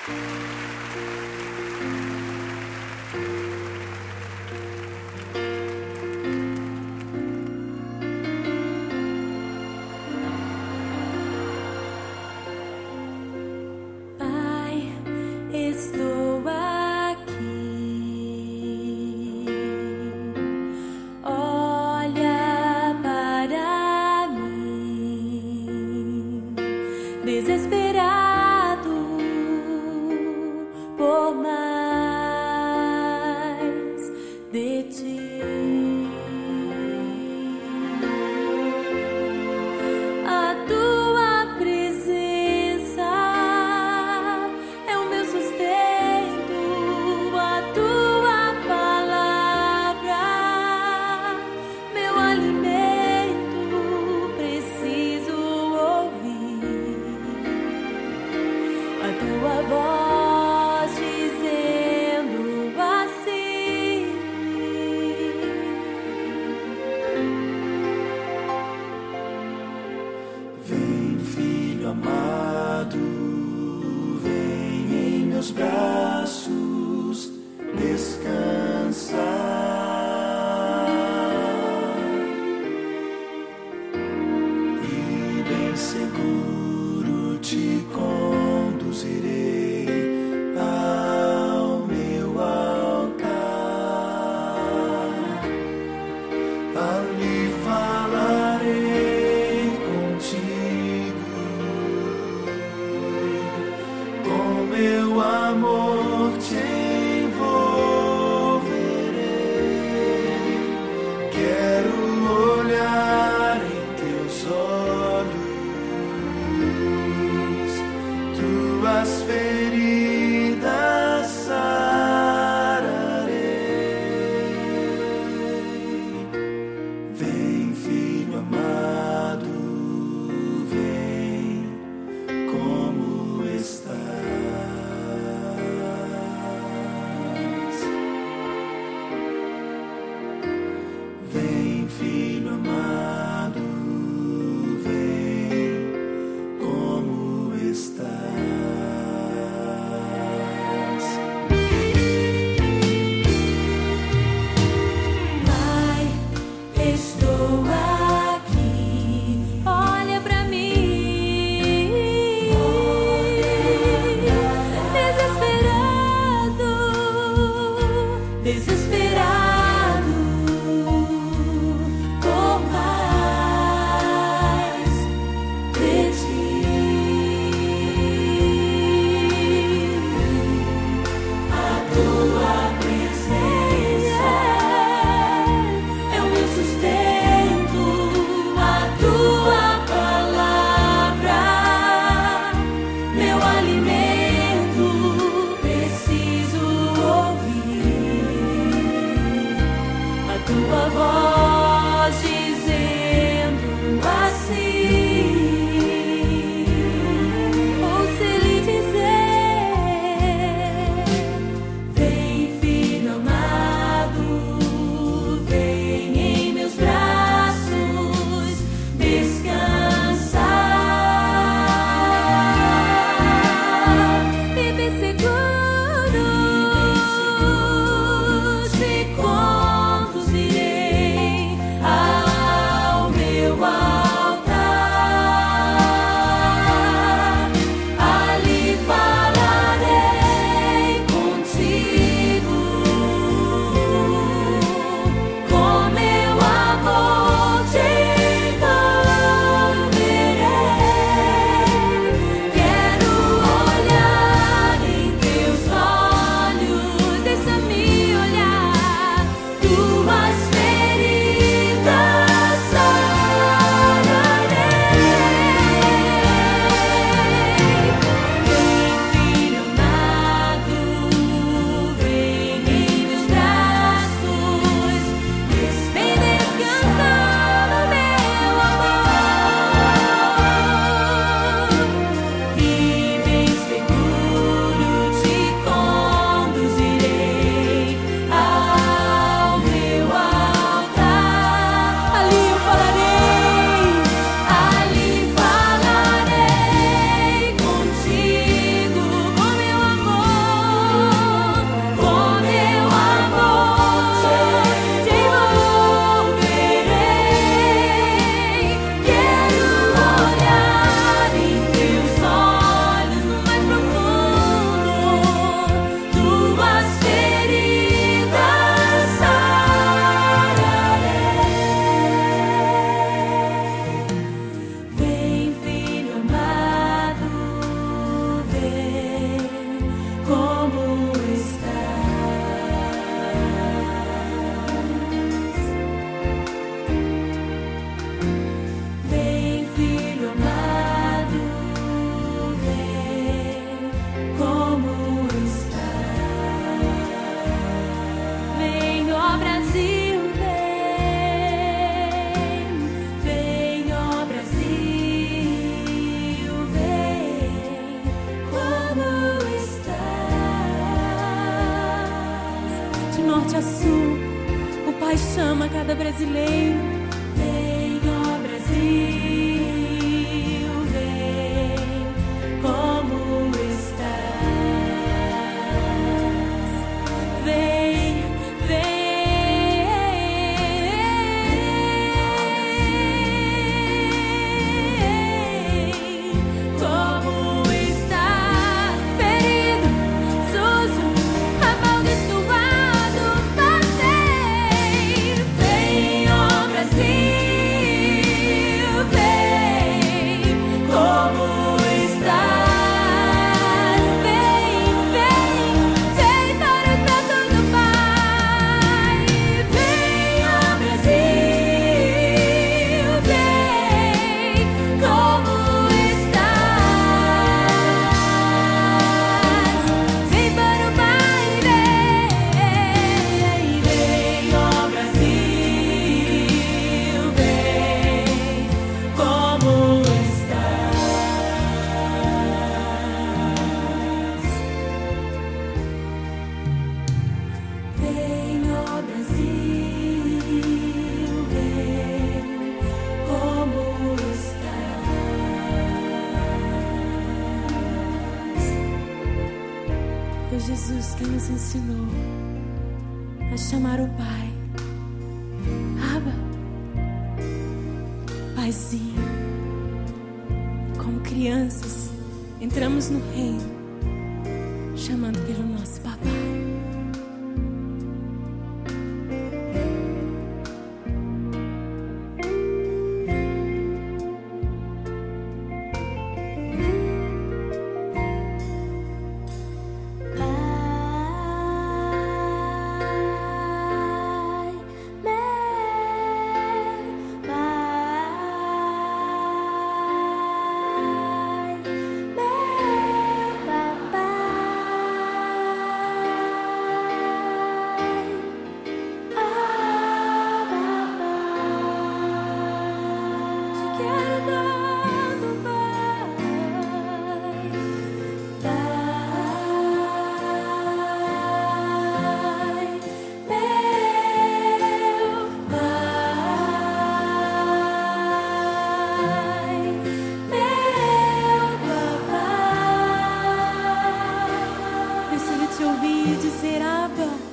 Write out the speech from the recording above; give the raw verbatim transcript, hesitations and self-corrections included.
Estou aqui, olha para mim, desesperado por mais de ti. A tua presença é o meu sustento, a tua palavra, meu alimento. Preciso ouvir a tua voz dizendo assim: vem, filho amado, vem em meus braços descansar, e bem seguro te conduzirei ao meu altar. Ali falarei contigo, com meu amor te envolverei. Quero olhar em teus olhos, tuas feridas sararei. Vem, filho amado, vem, como estás? Vem, filho amado, vem, como estás? norte a sul, o Pai chama cada brasileiro. Vem, ó Brasil, vem, como estás? Vem, vem, como estás? Ferido, sujo, amaldiçoado, mas vem, vem, ó Brasil, vem, como estás? Vem, vem, vem para os braços do Pai. Vem, ó Brasil, vem, como estás? Vem para o Pai, vem, vem, ó Brasil, vem, como estás? Vem, ó Brasil, vem, como estás? Foi Jesus quem nos ensinou a chamar o Pai. Abba, Paizinho. Como crianças, entramos no reino, chamando pelo nosso papai. Pai, meu Pai, meu papai, Abba, te quero tanto, Pai, Pai, meu Pai, meu papai. Deixa ele te ouvir dizer, Abba.